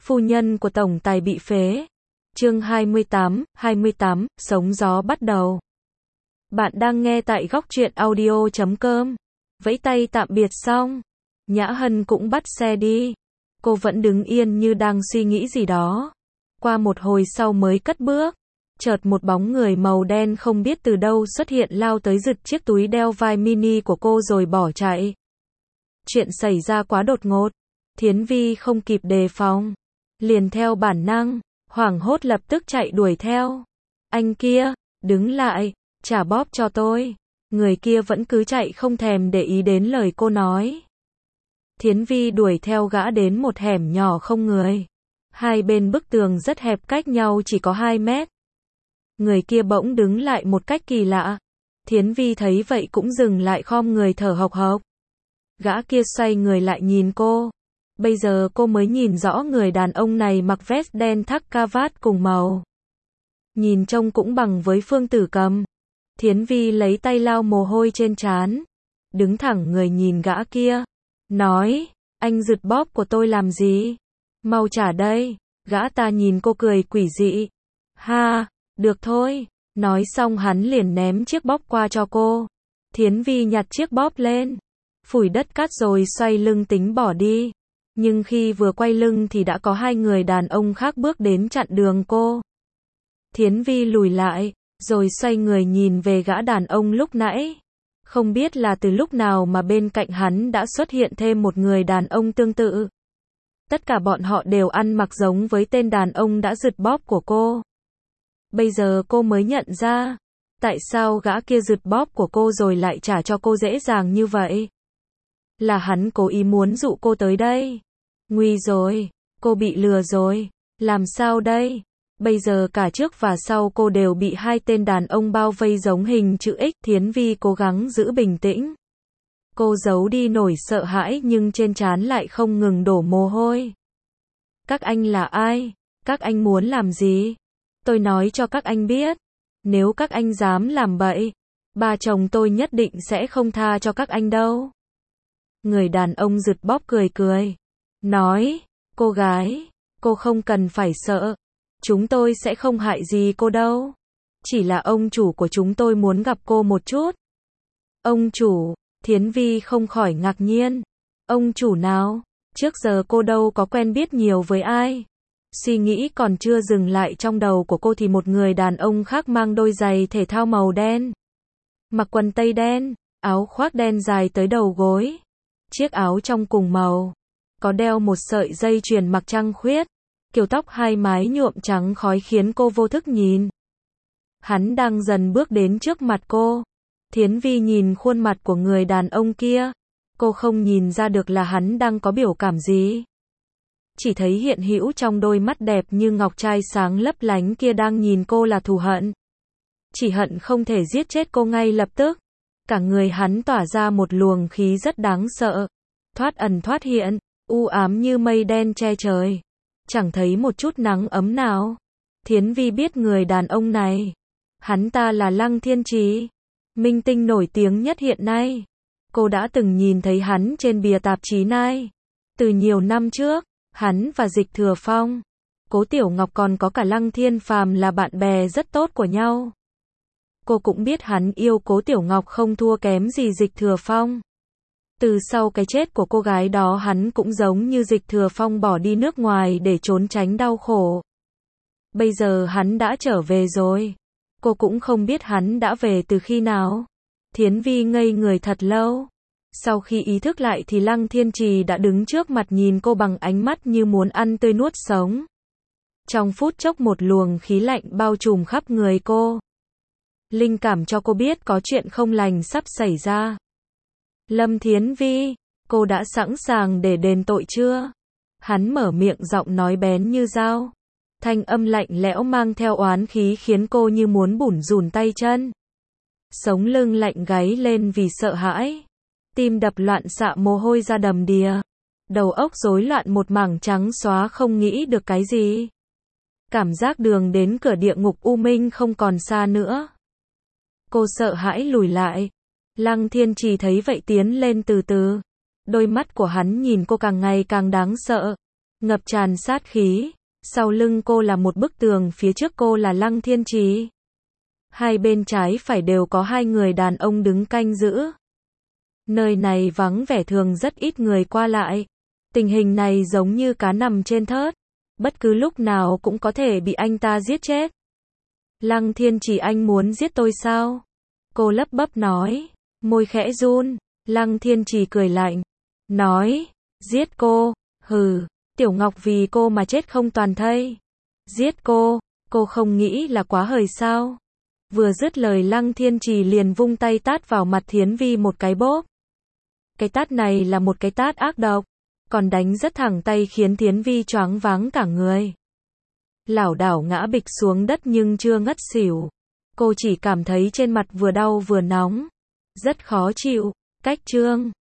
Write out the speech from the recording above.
Phu nhân của tổng tài bị phế. Chương 28, Sống gió bắt đầu. Bạn đang nghe tại góc truyện audio.com. Vẫy tay tạm biệt xong, Nhã Hân cũng bắt xe đi. Cô vẫn đứng yên như đang suy nghĩ gì đó. Qua một hồi sau mới cất bước. Chợt một bóng người màu đen không biết từ đâu xuất hiện lao tới giật chiếc túi đeo vai mini của cô rồi bỏ chạy. Chuyện xảy ra quá đột ngột. Thiến Vi không kịp đề phòng. Liền theo bản năng, hoảng hốt lập tức chạy đuổi theo. Anh kia, đứng lại, trả bóp cho tôi. Người kia vẫn cứ chạy không thèm để ý đến lời cô nói. Thiến Vi đuổi theo gã đến một hẻm nhỏ không người. Hai bên bức tường rất hẹp cách nhau chỉ có 2 mét. Người kia bỗng đứng lại một cách kỳ lạ. Thiến Vi thấy vậy cũng dừng lại khom người thở hộc hộc. Gã kia xoay người lại nhìn cô. Bây giờ cô mới nhìn rõ người đàn ông này mặc vest đen thắt cravat cùng màu. Nhìn trông cũng bằng với Phương Tử Cầm. Thiến Vi lấy tay lau mồ hôi trên trán. Đứng thẳng người nhìn gã kia. Nói, anh giật bóp của tôi làm gì? Mau trả đây. Gã ta nhìn cô cười quỷ dị. Ha, được thôi. Nói xong hắn liền ném chiếc bóp qua cho cô. Thiến Vi nhặt chiếc bóp lên. Phủi đất cát rồi xoay lưng tính bỏ đi. Nhưng khi vừa quay lưng thì đã có 2 người đàn ông khác bước đến chặn đường cô. Thiến Vi lùi lại, rồi xoay người nhìn về gã đàn ông lúc nãy. Không biết là từ lúc nào mà bên cạnh hắn đã xuất hiện thêm một người đàn ông tương tự. Tất cả bọn họ đều ăn mặc giống với tên đàn ông đã giật bóp của cô. Bây giờ cô mới nhận ra, tại sao gã kia giật bóp của cô rồi lại trả cho cô dễ dàng như vậy. Là hắn cố ý muốn dụ cô tới đây. Nguy rồi, cô bị lừa rồi. Làm sao đây? Bây giờ cả trước và sau cô đều bị 2 tên đàn ông bao vây giống hình chữ X. Thiến Vi cố gắng giữ bình tĩnh. Cô giấu đi nỗi sợ hãi nhưng trên trán lại không ngừng đổ mồ hôi. Các anh là ai? Các anh muốn làm gì? Tôi nói cho các anh biết. Nếu các anh dám làm bậy, ba chồng tôi nhất định sẽ không tha cho các anh đâu. Người đàn ông giật bóp cười cười. Nói, cô gái, cô không cần phải sợ. Chúng tôi sẽ không hại gì cô đâu. Chỉ là ông chủ của chúng tôi muốn gặp cô một chút. Ông chủ, Thiến Vi không khỏi ngạc nhiên. Ông chủ nào? Trước giờ cô đâu có quen biết nhiều với ai. Suy nghĩ còn chưa dừng lại trong đầu của cô thì một người đàn ông khác mang đôi giày thể thao màu đen. Mặc quần tây đen, áo khoác đen dài tới đầu gối. Chiếc áo trong cùng màu. Có đeo một sợi dây chuyền mặc trăng khuyết. Kiểu tóc 2 mái nhuộm trắng khói khiến cô vô thức nhìn. Hắn đang dần bước đến trước mặt cô. Thiến Vi nhìn khuôn mặt của người đàn ông kia. Cô không nhìn ra được là hắn đang có biểu cảm gì. Chỉ thấy hiện hữu trong đôi mắt đẹp như ngọc trai sáng lấp lánh kia đang nhìn cô là thù hận. Chỉ hận không thể giết chết cô ngay lập tức. Cả người hắn tỏa ra một luồng khí rất đáng sợ. Thoát ẩn thoát hiện, u ám như mây đen che trời. Chẳng thấy một chút nắng ấm nào. Thiến Vi biết người đàn ông này. Hắn ta là Lăng Thiên Trì, minh tinh nổi tiếng nhất hiện nay. Cô đã từng nhìn thấy hắn trên bìa tạp chí Nai. Từ nhiều năm trước, hắn và Dịch Thừa Phong, Cố Tiểu Ngọc còn có cả Lăng Thiên Phàm là bạn bè rất tốt của nhau. Cô cũng biết hắn yêu Cố Tiểu Ngọc không thua kém gì Dịch Thừa Phong. Từ sau cái chết của cô gái đó hắn cũng giống như Dịch Thừa Phong bỏ đi nước ngoài để trốn tránh đau khổ. Bây giờ hắn đã trở về rồi. Cô cũng không biết hắn đã về từ khi nào. Thiến Vi ngây người thật lâu. Sau khi ý thức lại thì Lăng Thiên Trì đã đứng trước mặt nhìn cô bằng ánh mắt như muốn ăn tươi nuốt sống. Trong phút chốc một luồng khí lạnh bao trùm khắp người cô. Linh cảm cho cô biết có chuyện không lành sắp xảy ra. Lâm Thiến Vi, cô đã sẵn sàng để đền tội chưa? Hắn mở miệng giọng nói bén như dao. Thanh âm lạnh lẽo mang theo oán khí khiến cô như muốn bủn rủn tay chân. Sống lưng lạnh gáy lên vì sợ hãi. Tim đập loạn xạ mồ hôi ra đầm đìa. Đầu óc rối loạn một mảng trắng xóa không nghĩ được cái gì. Cảm giác đường đến cửa địa ngục u minh không còn xa nữa. Cô sợ hãi lùi lại. Lăng Thiên Trì thấy vậy tiến lên từ từ. Đôi mắt của hắn nhìn cô càng ngày càng đáng sợ. ngập tràn sát khí. Sau lưng cô là một bức tường, phía trước cô là Lăng Thiên Trì. Hai bên trái phải đều có hai người đàn ông đứng canh giữ. Nơi này vắng vẻ, thường rất ít người qua lại. Tình hình này giống như cá nằm trên thớt. Bất cứ lúc nào cũng có thể bị anh ta giết chết. Lăng Thiên Trì, anh muốn giết tôi sao? Cô lắp bắp nói. Môi khẽ run. Lăng Thiên Trì cười lạnh. Nói. Giết cô. Hừ. Tiểu Ngọc vì cô mà chết không toàn thây. Giết cô không nghĩ là quá hời sao? Vừa dứt lời Lăng Thiên Trì liền vung tay tát vào mặt Thiến Vi một cái bốp. Cái tát này là một cái tát ác độc, còn đánh rất thẳng tay khiến Thiến Vi choáng váng cả người. Lảo đảo ngã bịch xuống đất nhưng chưa ngất xỉu. Cô chỉ cảm thấy trên mặt vừa đau vừa nóng. Rất khó chịu. Cách chương